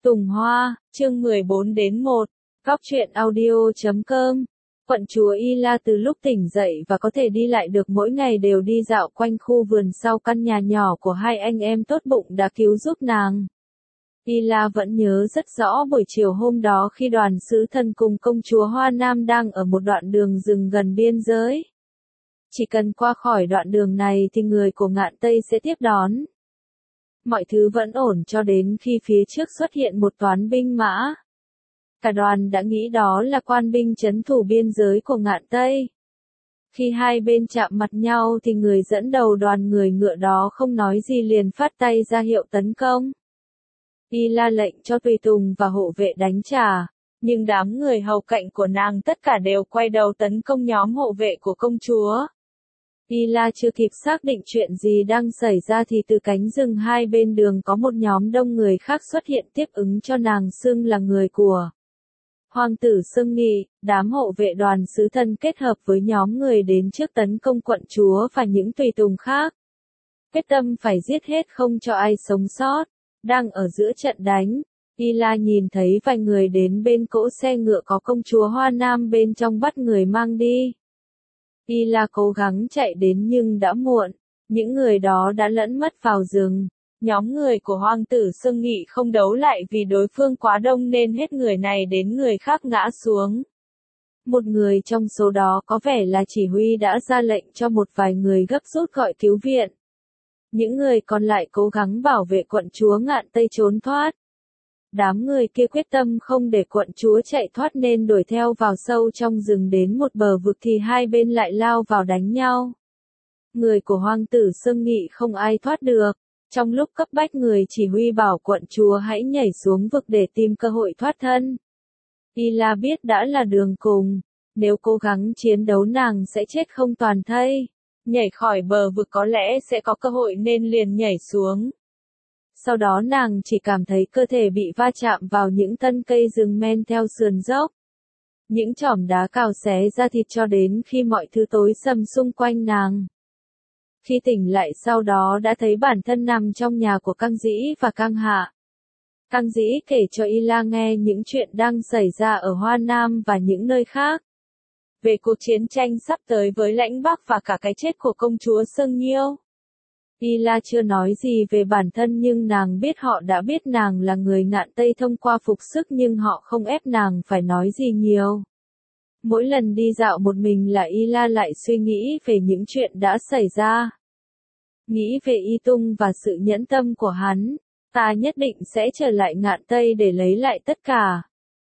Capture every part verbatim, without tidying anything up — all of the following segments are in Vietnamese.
Tùng Hoa, chương mười bốn đến một, Góc truyện audio chấm com. Quận chúa Y La từ lúc tỉnh dậy và có thể đi lại được mỗi ngày đều đi dạo quanh khu vườn sau căn nhà nhỏ của hai anh em tốt bụng đã cứu giúp nàng. Y La vẫn nhớ rất rõ buổi chiều hôm đó khi đoàn sứ thần cùng công chúa Hoa Nam đang ở một đoạn đường rừng gần biên giới. Chỉ cần qua khỏi đoạn đường này thì người của Ngạn Tây sẽ tiếp đón. Mọi thứ vẫn ổn cho đến khi phía trước xuất hiện một toán binh mã. Cả đoàn đã nghĩ đó là quan binh trấn thủ biên giới của Ngạn Tây. Khi hai bên chạm mặt nhau thì người dẫn đầu đoàn người ngựa đó không nói gì liền phát tay ra hiệu tấn công. Y La lệnh cho tùy tùng và hộ vệ đánh trả, nhưng đám người hầu cạnh của nàng tất cả đều quay đầu tấn công nhóm hộ vệ của công chúa. Y La chưa kịp xác định chuyện gì đang xảy ra thì từ cánh rừng hai bên đường có một nhóm đông người khác xuất hiện tiếp ứng cho nàng xưng là người của Hoàng tử Sương Nghị. Đám hộ vệ đoàn sứ thân kết hợp với nhóm người đến trước tấn công quận chúa và những tùy tùng khác. Quyết tâm phải giết hết không cho ai sống sót. Đang ở giữa trận đánh, Y La nhìn thấy vài người đến bên cỗ xe ngựa có công chúa Hoa Nam bên trong bắt người mang đi. Y La cố gắng chạy đến nhưng đã muộn, những người đó đã lẫn mất vào rừng. Nhóm người của Hoàng tử Sương Nghị không đấu lại vì đối phương quá đông nên hết người này đến người khác ngã xuống. Một người trong số đó có vẻ là chỉ huy đã ra lệnh cho một vài người gấp rút gọi cứu viện. Những người còn lại cố gắng bảo vệ quận chúa Ngạn Tây trốn thoát. Đám người kia quyết tâm không để quận chúa chạy thoát nên đuổi theo vào sâu trong rừng đến một bờ vực thì hai bên lại lao vào đánh nhau. Người của Hoàng tử Sương Nghị không ai thoát được. Trong lúc cấp bách người chỉ huy bảo quận chúa hãy nhảy xuống vực để tìm cơ hội thoát thân. Y La biết đã là đường cùng, nếu cố gắng chiến đấu nàng sẽ chết không toàn thây. Nhảy khỏi bờ vực có lẽ sẽ có cơ hội nên liền nhảy xuống. Sau đó nàng chỉ cảm thấy cơ thể bị va chạm vào những thân cây rừng men theo sườn dốc. Những chỏm đá cào xé ra thịt cho đến khi mọi thứ tối sầm xung quanh nàng. Khi tỉnh lại sau đó đã thấy bản thân nằm trong nhà của Cang Dĩ và Cang Hạ. Cang Dĩ kể cho Y La nghe những chuyện đang xảy ra ở Hoa Nam và những nơi khác. Về cuộc chiến tranh sắp tới với lãnh Bắc và cả cái chết của công chúa Sương Nhiêu. Y La chưa nói gì về bản thân nhưng nàng biết họ đã biết nàng là người Ngạn Tây thông qua phục sức nhưng họ không ép nàng phải nói gì nhiều. Mỗi lần đi dạo một mình là Y La lại suy nghĩ về những chuyện đã xảy ra. Nghĩ về Y Tung và sự nhẫn tâm của hắn, ta nhất định sẽ trở lại Ngạn Tây để lấy lại tất cả.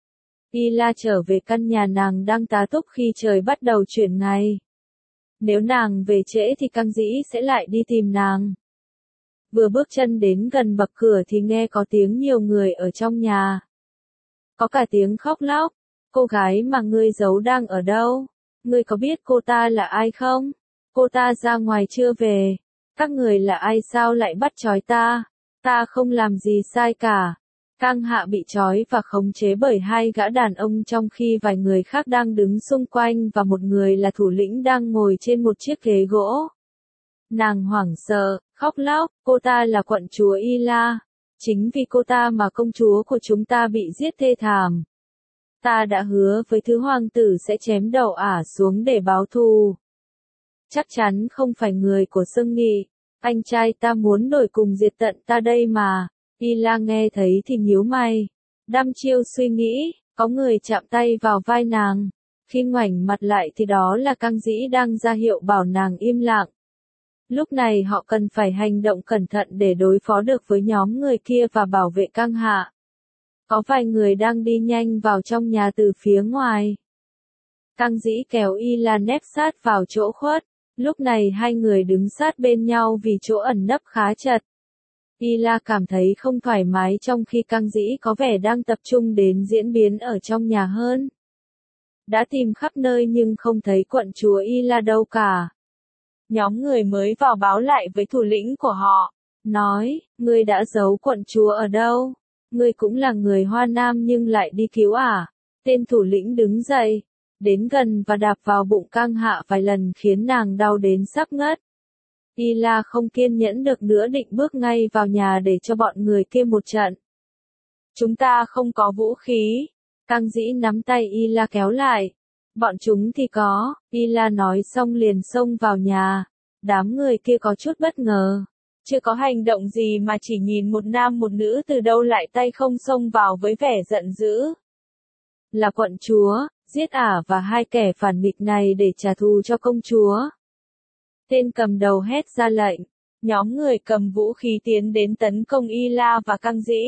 Y La trở về căn nhà nàng đang tá túc khi trời bắt đầu chuyển ngày. Nếu nàng về trễ thì Cang Dĩ sẽ lại đi tìm nàng. Vừa bước chân đến gần bậc cửa thì nghe có tiếng nhiều người ở trong nhà. Có cả tiếng khóc lóc. Cô gái mà ngươi giấu đang ở đâu? Ngươi có biết cô ta là ai không? Cô ta ra ngoài chưa về. Các người là ai sao lại bắt trói ta? Ta không làm gì sai cả. Cang Hạ bị trói và khống chế bởi hai gã đàn ông trong khi vài người khác đang đứng xung quanh và một người là thủ lĩnh đang ngồi trên một chiếc ghế gỗ. Nàng hoảng sợ, khóc lóc, cô ta là quận chúa Y La. Chính vì cô ta mà công chúa của chúng ta bị giết thê thảm. Ta đã hứa với thứ hoàng tử sẽ chém đầu ả xuống để báo thù. Chắc chắn không phải người của Sương Nghị. Anh trai ta muốn đổi cùng diệt tận ta đây mà. Y La nghe thấy thì nhíu mày. Đăm chiêu suy nghĩ, có người chạm tay vào vai nàng. Khi ngoảnh mặt lại thì đó là Cang Dĩ đang ra hiệu bảo nàng im lặng. Lúc này họ cần phải hành động cẩn thận để đối phó được với nhóm người kia và bảo vệ Cang Hạ. Có vài người đang đi nhanh vào trong nhà từ phía ngoài. Cang Dĩ kéo Y La nép sát vào chỗ khuất. Lúc này hai người đứng sát bên nhau vì chỗ ẩn nấp khá chật. Y La cảm thấy không thoải mái trong khi Cang Dĩ có vẻ đang tập trung đến diễn biến ở trong nhà hơn. Đã tìm khắp nơi nhưng không thấy quận chúa Y La đâu cả. Nhóm người mới vào báo lại với thủ lĩnh của họ. Nói, ngươi đã giấu quận chúa ở đâu? Ngươi cũng là người Hoa Nam nhưng lại đi cứu à? Tên thủ lĩnh đứng dậy, đến gần và đạp vào bụng Cang Hạ vài lần khiến nàng đau đến sắp ngất. Y La không kiên nhẫn được nữa định bước ngay vào nhà để cho bọn người kia một trận. Chúng ta không có vũ khí. Cang Dĩ nắm tay Y La kéo lại. Bọn chúng thì có, Y La nói xong liền xông vào nhà. Đám người kia có chút bất ngờ. Chưa có hành động gì mà chỉ nhìn một nam một nữ từ đâu lại tay không xông vào với vẻ giận dữ. Là quận chúa, giết ả và hai kẻ phản nghịch này để trả thù cho công chúa. Tên cầm đầu hét ra lệnh. Nhóm người cầm vũ khí tiến đến tấn công Y La và Cang Dĩ.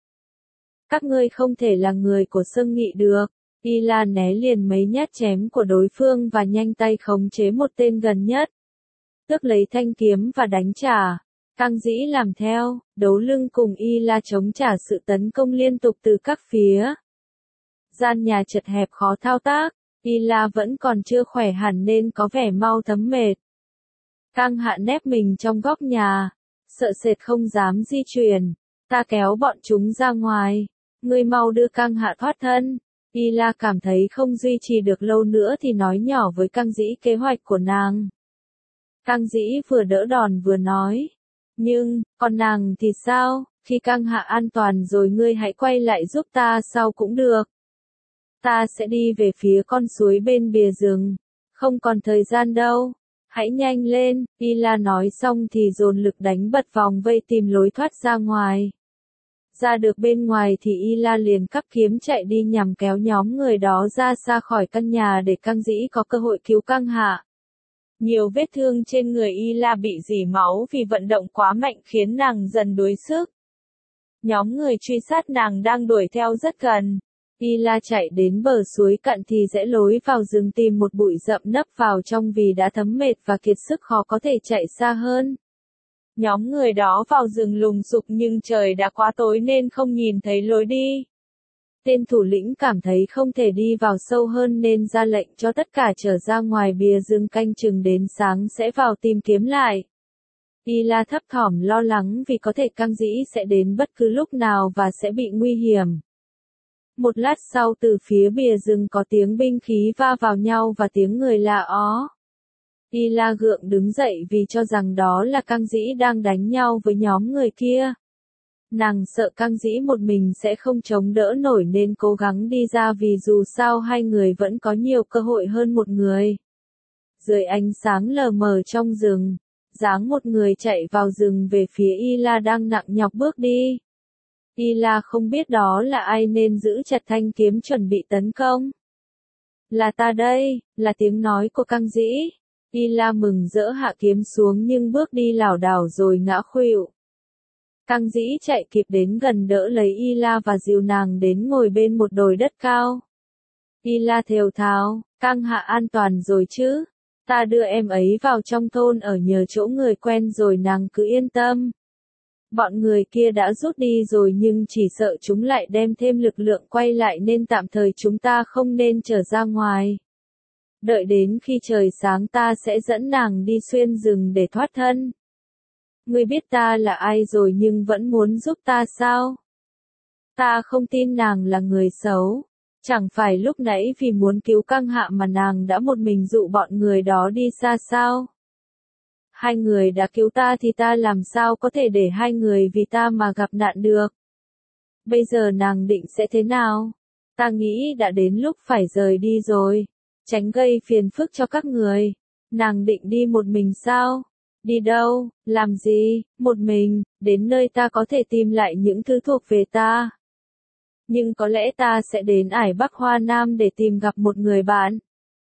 Các ngươi không thể là người của Sương Nghị được. Y La né liền mấy nhát chém của đối phương và nhanh tay khống chế một tên gần nhất. Tước lấy thanh kiếm và đánh trả. Cang Dĩ làm theo, đấu lưng cùng Y La chống trả sự tấn công liên tục từ các phía. Gian nhà chật hẹp khó thao tác, Y La vẫn còn chưa khỏe hẳn nên có vẻ mau thấm mệt. Cang Hạ nép mình trong góc nhà, sợ sệt không dám di chuyển. Ta kéo bọn chúng ra ngoài, ngươi mau đưa Cang Hạ thoát thân. Y La cảm thấy không duy trì được lâu nữa thì nói nhỏ với Cang Dĩ kế hoạch của nàng. Cang Dĩ vừa đỡ đòn vừa nói. Nhưng, còn nàng thì sao, khi Cang Hạ an toàn rồi ngươi hãy quay lại giúp ta sau cũng được. Ta sẽ đi về phía con suối bên bìa rừng. Không còn thời gian đâu. Hãy nhanh lên, Y La nói xong thì dồn lực đánh bật vòng vây tìm lối thoát ra ngoài. Ra được bên ngoài thì Y La liền cắp kiếm chạy đi nhằm kéo nhóm người đó ra xa khỏi căn nhà để Cang Dĩ có cơ hội cứu Cang Hạ. Nhiều vết thương trên người Y La bị rỉ máu vì vận động quá mạnh khiến nàng dần đuối sức. Nhóm người truy sát nàng đang đuổi theo rất gần. Y La chạy đến bờ suối cạn thì rẽ lối vào rừng tìm một bụi rậm nấp vào trong vì đã thấm mệt và kiệt sức khó có thể chạy xa hơn. Nhóm người đó vào rừng lùng sục nhưng trời đã quá tối nên không nhìn thấy lối đi. Tên thủ lĩnh cảm thấy không thể đi vào sâu hơn nên ra lệnh cho tất cả trở ra ngoài bìa rừng canh chừng đến sáng sẽ vào tìm kiếm lại. Y La thấp thỏm lo lắng vì có thể Cang Dĩ sẽ đến bất cứ lúc nào và sẽ bị nguy hiểm. Một lát sau từ phía bìa rừng có tiếng binh khí va vào nhau và tiếng người la ó. Y La gượng đứng dậy vì cho rằng đó là Cang Dĩ đang đánh nhau với nhóm người kia. Nàng sợ Cang Dĩ một mình sẽ không chống đỡ nổi nên cố gắng đi ra vì dù sao hai người vẫn có nhiều cơ hội hơn một người. Dưới ánh sáng lờ mờ trong rừng, dáng một người chạy vào rừng về phía Y La đang nặng nhọc bước đi. Y La không biết đó là ai nên giữ chặt thanh kiếm chuẩn bị tấn công. Là ta đây, là tiếng nói của Cang Dĩ. Y La mừng rỡ hạ kiếm xuống nhưng bước đi lảo đảo rồi ngã khuỵu. Cang Dĩ chạy kịp đến gần đỡ lấy Y La và dìu nàng đến ngồi bên một đồi đất cao. Y La thều thào, Cang Hạ an toàn rồi chứ? Ta đưa em ấy vào trong thôn ở nhờ chỗ người quen rồi nàng cứ yên tâm. Bọn người kia đã rút đi rồi nhưng chỉ sợ chúng lại đem thêm lực lượng quay lại nên tạm thời chúng ta không nên trở ra ngoài. Đợi đến khi trời sáng ta sẽ dẫn nàng đi xuyên rừng để thoát thân. Ngươi biết ta là ai rồi nhưng vẫn muốn giúp ta sao? Ta không tin nàng là người xấu. Chẳng phải lúc nãy vì muốn cứu Cang Hạ mà nàng đã một mình dụ bọn người đó đi xa sao? Hai người đã cứu ta thì ta làm sao có thể để hai người vì ta mà gặp nạn được? Bây giờ nàng định sẽ thế nào? Ta nghĩ đã đến lúc phải rời đi rồi. Tránh gây phiền phức cho các người. Nàng định đi một mình sao? Đi đâu? Làm gì? Một mình, đến nơi ta có thể tìm lại những thứ thuộc về ta. Nhưng có lẽ ta sẽ đến ải Bắc Hoa Nam để tìm gặp một người bạn.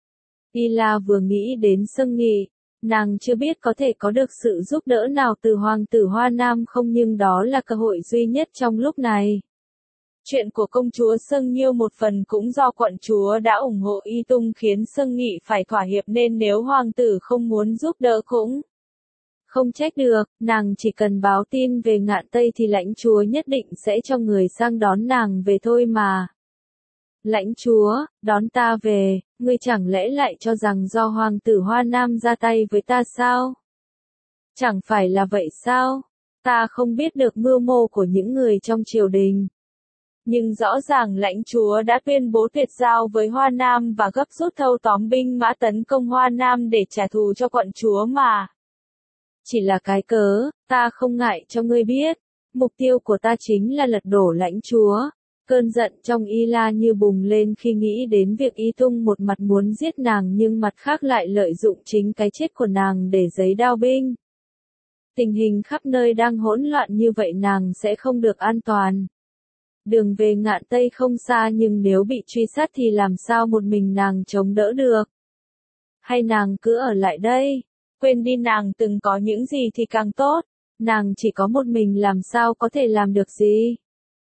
Y La vừa nghĩ đến Sương Nghị. Nàng chưa biết có thể có được sự giúp đỡ nào từ hoàng tử Hoa Nam không nhưng đó là cơ hội duy nhất trong lúc này. Chuyện của công chúa Sương Nhiêu một phần cũng do quận chúa đã ủng hộ Y Tung khiến Sương Nghị phải thỏa hiệp nên nếu hoàng tử không muốn giúp đỡ cũng không trách được, nàng chỉ cần báo tin về Ngạn Tây thì lãnh chúa nhất định sẽ cho người sang đón nàng về thôi mà. Lãnh chúa, đón ta về, ngươi chẳng lẽ lại cho rằng do hoàng tử Hoa Nam ra tay với ta sao? Chẳng phải là vậy sao? Ta không biết được mưu mô của những người trong triều đình. Nhưng rõ ràng lãnh chúa đã tuyên bố tuyệt giao với Hoa Nam và gấp rút thâu tóm binh mã tấn công Hoa Nam để trả thù cho quận chúa mà. Chỉ là cái cớ, ta không ngại cho ngươi biết. Mục tiêu của ta chính là lật đổ lãnh chúa. Cơn giận trong Y La như bùng lên khi nghĩ đến việc Y Tung một mặt muốn giết nàng nhưng mặt khác lại lợi dụng chính cái chết của nàng để giấy đao binh. Tình hình khắp nơi đang hỗn loạn như vậy nàng sẽ không được an toàn. Đường về Ngạn Tây không xa nhưng nếu bị truy sát thì làm sao một mình nàng chống đỡ được? Hay nàng cứ ở lại đây? Quên đi nàng từng có những gì thì càng tốt. Nàng chỉ có một mình làm sao có thể làm được gì?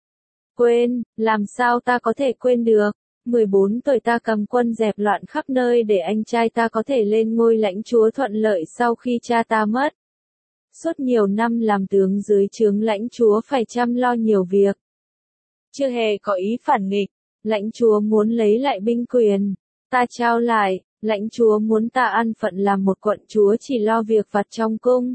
Quên, làm sao ta có thể quên được? mười bốn tuổi ta cầm quân dẹp loạn khắp nơi để anh trai ta có thể lên ngôi lãnh chúa thuận lợi sau khi cha ta mất. Suốt nhiều năm làm tướng dưới trướng lãnh chúa phải chăm lo nhiều việc. Chưa hề có ý phản nghịch, lãnh chúa muốn lấy lại binh quyền, ta trao lại, lãnh chúa muốn ta an phận làm một quận chúa chỉ lo việc vặt trong cung.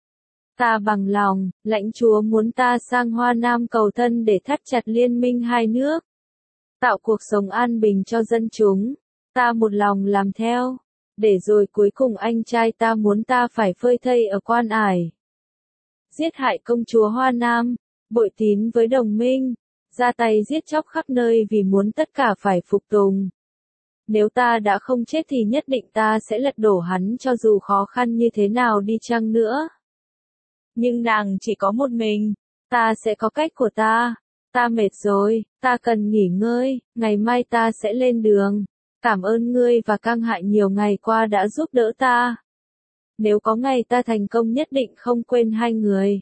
Ta bằng lòng, lãnh chúa muốn ta sang Hoa Nam cầu thân để thắt chặt liên minh hai nước. Tạo cuộc sống an bình cho dân chúng, ta một lòng làm theo, để rồi cuối cùng anh trai ta muốn ta phải phơi thây ở quan ải. Giết hại công chúa Hoa Nam, bội tín với đồng minh, ra tay giết chóc khắp nơi vì muốn tất cả phải phục tùng. Nếu ta đã không chết thì nhất định ta sẽ lật đổ hắn cho dù khó khăn như thế nào đi chăng nữa. Nhưng nàng chỉ có một mình, ta sẽ có cách của ta. Ta mệt rồi, ta cần nghỉ ngơi, ngày mai ta sẽ lên đường. Cảm ơn ngươi và Căng Hại nhiều ngày qua đã giúp đỡ ta. Nếu có ngày ta thành công nhất định không quên hai người.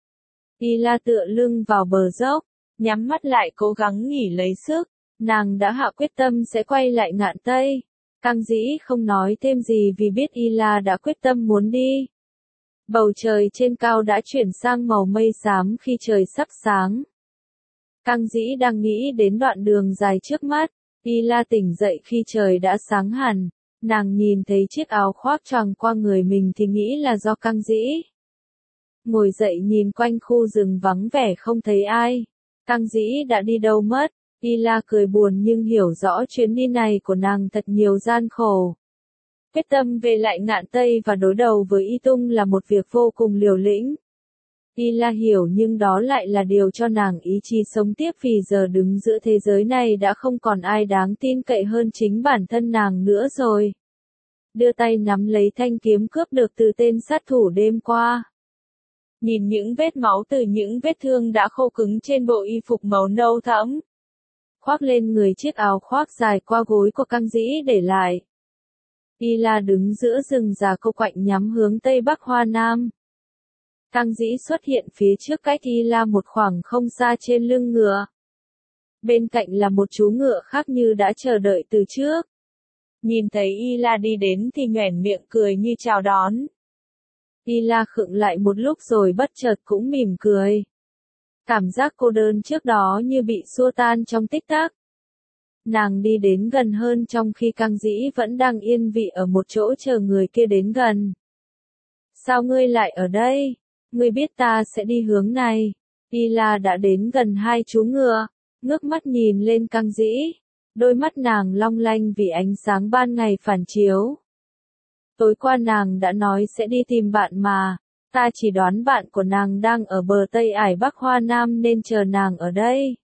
Y La tựa lưng vào bờ dốc, nhắm mắt lại cố gắng nghỉ lấy sức. Nàng đã hạ quyết tâm sẽ quay lại Ngạn Tây. Căng Dĩ không nói thêm gì vì biết Y La đã quyết tâm muốn đi. Bầu trời trên cao đã chuyển sang màu mây xám khi trời sắp sáng. Căng Dĩ đang nghĩ đến đoạn đường dài trước mắt. Y La tỉnh dậy khi trời đã sáng hẳn. Nàng nhìn thấy chiếc áo khoác choàng qua người mình thì nghĩ là do Căng Dĩ. Ngồi dậy nhìn quanh khu rừng vắng vẻ không thấy ai. Căng Dĩ đã đi đâu mất? Y La cười buồn nhưng hiểu rõ chuyến đi này của nàng thật nhiều gian khổ. Quyết tâm về lại Ngạn Tây và đối đầu với Y Tung là một việc vô cùng liều lĩnh. Y La hiểu nhưng đó lại là điều cho nàng ý chí sống tiếp vì giờ đứng giữa thế giới này đã không còn ai đáng tin cậy hơn chính bản thân nàng nữa rồi. Đưa tay nắm lấy thanh kiếm cướp được từ tên sát thủ đêm qua. Nhìn những vết máu từ những vết thương đã khô cứng trên bộ y phục màu nâu thẫm. Khoác lên người chiếc áo khoác dài qua gối của Căng Dĩ để lại. Y La đứng giữa rừng già cô quạnh nhắm hướng Tây Bắc Hoa Nam. Căng Dĩ xuất hiện phía trước cách Y La một khoảng không xa trên lưng ngựa. Bên cạnh là một chú ngựa khác như đã chờ đợi từ trước. Nhìn thấy Y La đi đến thì nhoẻn miệng cười như chào đón. Y La khựng lại một lúc rồi bất chợt cũng mỉm cười. Cảm giác cô đơn trước đó như bị xua tan trong tích tắc. Nàng đi đến gần hơn trong khi Căng Dĩ vẫn đang yên vị ở một chỗ chờ người kia đến gần. Sao ngươi lại ở đây? Ngươi biết ta sẽ đi hướng này. Y La đã đến gần hai chú ngựa, ngước mắt nhìn lên Căng Dĩ. Đôi mắt nàng long lanh vì ánh sáng ban ngày phản chiếu. Tối qua nàng đã nói sẽ đi tìm bạn mà. Ta chỉ đoán bạn của nàng đang ở bờ Tây ải Bắc Hoa Nam nên chờ nàng ở đây.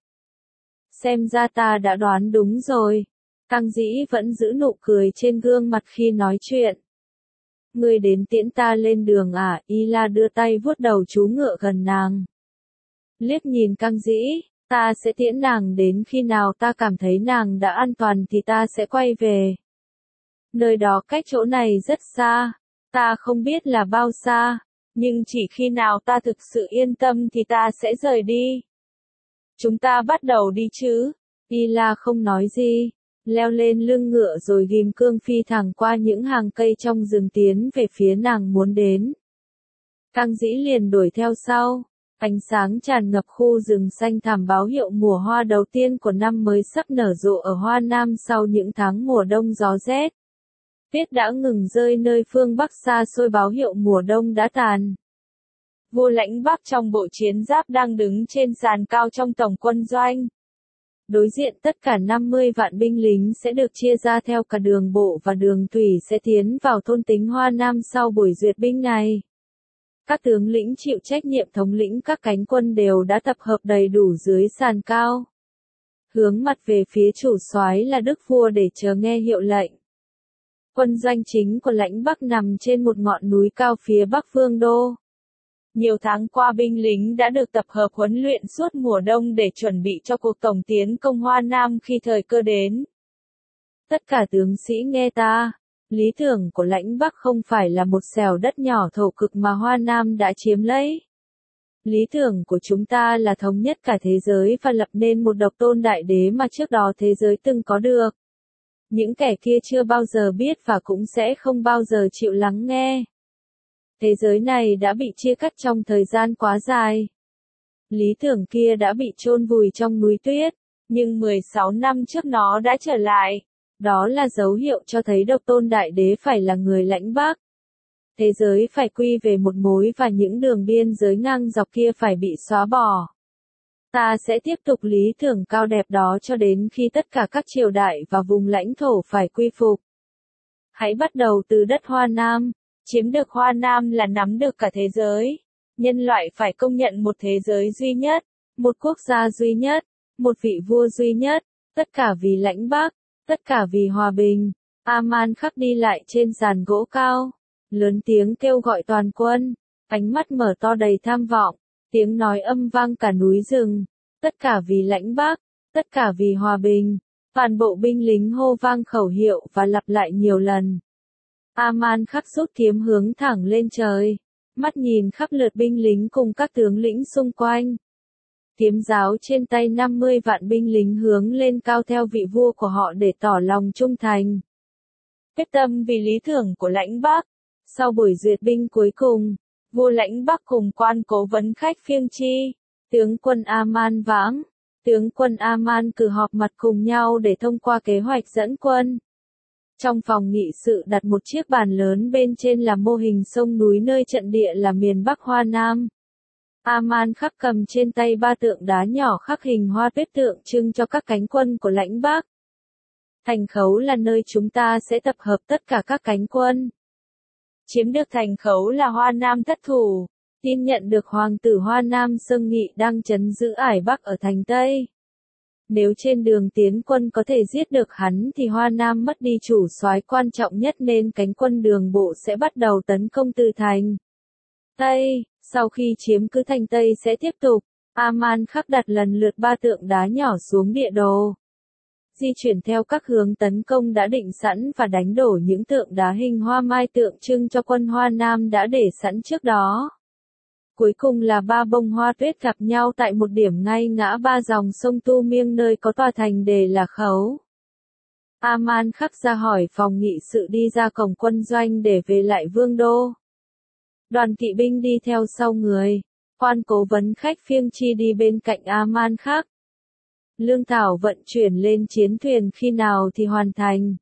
Xem ra ta đã đoán đúng rồi. Căng Dĩ vẫn giữ nụ cười trên gương mặt khi nói chuyện. Ngươi đến tiễn ta lên đường à? Y La đưa tay vuốt đầu chú ngựa gần nàng. Liếc nhìn Căng Dĩ, ta sẽ tiễn nàng đến khi nào ta cảm thấy nàng đã an toàn thì ta sẽ quay về. Nơi đó cách chỗ này rất xa, ta không biết là bao xa, nhưng chỉ khi nào ta thực sự yên tâm thì ta sẽ rời đi. Chúng ta bắt đầu đi chứ? Y La không nói gì, leo lên lưng ngựa rồi ghim cương phi thẳng qua những hàng cây trong rừng tiến về phía nàng muốn đến. Căng Dĩ liền đuổi theo sau, ánh sáng tràn ngập khu rừng xanh thẳm báo hiệu mùa hoa đầu tiên của năm mới sắp nở rộ ở Hoa Nam sau những tháng mùa đông gió rét. Tuyết đã ngừng rơi nơi phương Bắc xa xôi báo hiệu mùa đông đã tàn. Vua Lãnh Bắc trong bộ chiến giáp đang đứng trên sàn cao trong tổng quân doanh. Đối diện tất cả năm mươi vạn binh lính sẽ được chia ra theo cả đường bộ và đường thủy sẽ tiến vào thôn tính Hoa Nam sau buổi duyệt binh này. Các tướng lĩnh chịu trách nhiệm thống lĩnh các cánh quân đều đã tập hợp đầy đủ dưới sàn cao. hướng mặt về phía chủ soái là đức vua để chờ nghe hiệu lệnh. Quân doanh chính của Lãnh Bắc nằm trên một ngọn núi cao phía bắc Vương đô. Nhiều tháng qua binh lính đã được tập hợp huấn luyện suốt mùa đông để chuẩn bị cho cuộc tổng tiến công Hoa Nam khi thời cơ đến. Tất cả tướng sĩ nghe ta, lý tưởng của Lãnh Bắc không phải là một xẻo đất nhỏ thổ cực mà Hoa Nam đã chiếm lấy. Lý tưởng của chúng ta là thống nhất cả thế giới và lập nên một độc tôn đại đế mà trước đó thế giới từng có được. Những kẻ kia chưa bao giờ biết và cũng sẽ không bao giờ chịu lắng nghe. Thế giới này đã bị chia cắt trong thời gian quá dài. Lý tưởng kia đã bị chôn vùi trong núi tuyết, nhưng mười sáu năm trước nó đã trở lại. Đó là dấu hiệu cho thấy độc tôn đại đế phải là người Lãnh Bắc. Thế giới phải quy về một mối và những đường biên giới ngang dọc kia phải bị xóa bỏ. Ta sẽ tiếp tục lý tưởng cao đẹp đó cho đến khi tất cả các triều đại và vùng lãnh thổ phải quy phục. Hãy bắt đầu từ đất Hoa Nam. Chiếm được Hoa Nam là nắm được cả thế giới. Nhân loại phải công nhận một thế giới duy nhất, một quốc gia duy nhất, một vị vua duy nhất, tất cả vì Lãnh Bắc, tất cả vì hòa bình. Aman khắc đi lại trên sàn gỗ cao, lớn tiếng kêu gọi toàn quân, ánh mắt mở to đầy tham vọng, tiếng nói âm vang cả núi rừng, tất cả vì Lãnh Bắc, tất cả vì hòa bình. Toàn bộ binh lính hô vang khẩu hiệu và lặp lại nhiều lần. Aman khắc rút kiếm hướng thẳng lên trời, mắt nhìn khắp lượt binh lính cùng các tướng lĩnh xung quanh. Kiếm giáo trên tay năm mươi vạn binh lính hướng lên cao theo vị vua của họ để tỏ lòng trung thành. Quyết tâm vì lý tưởng của Lãnh Bắc. Sau buổi duyệt binh cuối cùng, vua Lãnh Bắc cùng quan cố vấn Khách Phiêng Chi, tướng quân Aman Vãng, tướng quân Aman cử họp mặt cùng nhau để thông qua kế hoạch dẫn quân. Trong phòng nghị sự đặt một chiếc bàn lớn, bên trên là mô hình sông núi nơi trận địa là miền Bắc Hoa Nam. Aman khắc cầm trên tay ba tượng đá nhỏ khắc hình hoa tuyết tượng trưng cho các cánh quân của Lãnh Bắc. Thành Khấu là nơi chúng ta sẽ tập hợp tất cả các cánh quân. Chiếm được Thành Khấu là Hoa Nam thất thủ. Tin nhận được hoàng tử Hoa Nam Sương Nghị đang trấn giữ ải Bắc ở thành Tây. Nếu trên đường tiến quân có thể giết được hắn thì Hoa Nam mất đi chủ soái quan trọng nhất nên cánh quân đường bộ sẽ bắt đầu tấn công từ thành Tây. Sau khi chiếm cứ thành Tây sẽ tiếp tục. Aman khắc đặt lần lượt ba tượng đá nhỏ xuống địa đồ. Di chuyển theo các hướng tấn công đã định sẵn và đánh đổ những tượng đá hình hoa mai tượng trưng cho quân Hoa Nam đã để sẵn trước đó. Cuối cùng là ba bông hoa tuyết gặp nhau tại một điểm ngay ngã ba dòng sông Tu Miêng nơi có tòa thành đề là Khấu. Aman khắc ra hỏi phòng nghị sự đi ra cổng quân doanh để về lại Vương đô. Đoàn kỵ binh đi theo sau người. Quan cố vấn Khách Phiêng Chi đi bên cạnh Aman khắc. Lương thảo vận chuyển lên chiến thuyền khi nào thì hoàn thành?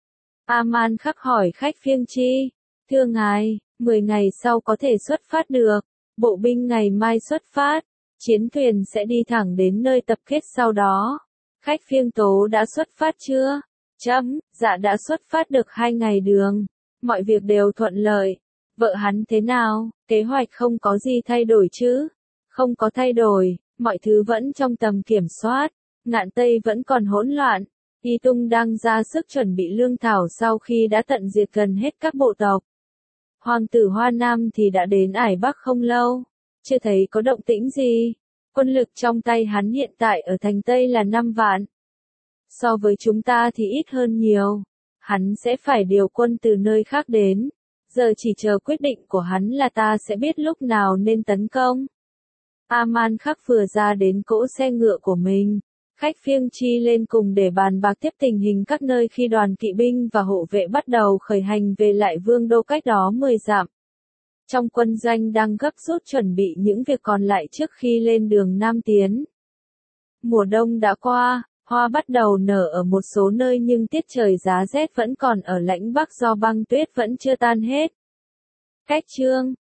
Aman khắc hỏi Khách Phiêng Chi. Thưa ngài, mười ngày sau có thể xuất phát được. Bộ binh ngày mai xuất phát. Chiến thuyền sẽ đi thẳng đến nơi tập kết sau đó. Khách Phiêng Tố đã xuất phát chưa? Chấm, dạ đã xuất phát được hai ngày đường. Mọi việc đều thuận lợi. Vợ hắn thế nào? Kế hoạch không có gì thay đổi chứ? Không có thay đổi, mọi thứ vẫn trong tầm kiểm soát. Ngạn Tây vẫn còn hỗn loạn. Y Tung đang ra sức chuẩn bị lương thảo sau khi đã tận diệt gần hết các bộ tộc. Hoàng tử Hoa Nam thì đã đến ải Bắc không lâu. Chưa thấy có động tĩnh gì. Quân lực trong tay hắn hiện tại ở thành Tây là năm vạn. So với chúng ta thì ít hơn nhiều. Hắn sẽ phải điều quân từ nơi khác đến. Giờ chỉ chờ quyết định của hắn là ta sẽ biết lúc nào nên tấn công. Aman khắc vừa ra đến cỗ xe ngựa của mình. Khách Phiêng Chi lên cùng để bàn bạc tiếp tình hình các nơi khi đoàn kỵ binh và hộ vệ bắt đầu khởi hành về lại Vương đô cách đó mười dặm. Trong quân doanh đang gấp rút chuẩn bị những việc còn lại trước khi lên đường Nam tiến. Mùa đông đã qua, hoa bắt đầu nở ở một số nơi nhưng tiết trời giá rét vẫn còn ở Lãnh Bắc do băng tuyết vẫn chưa tan hết. Cách chương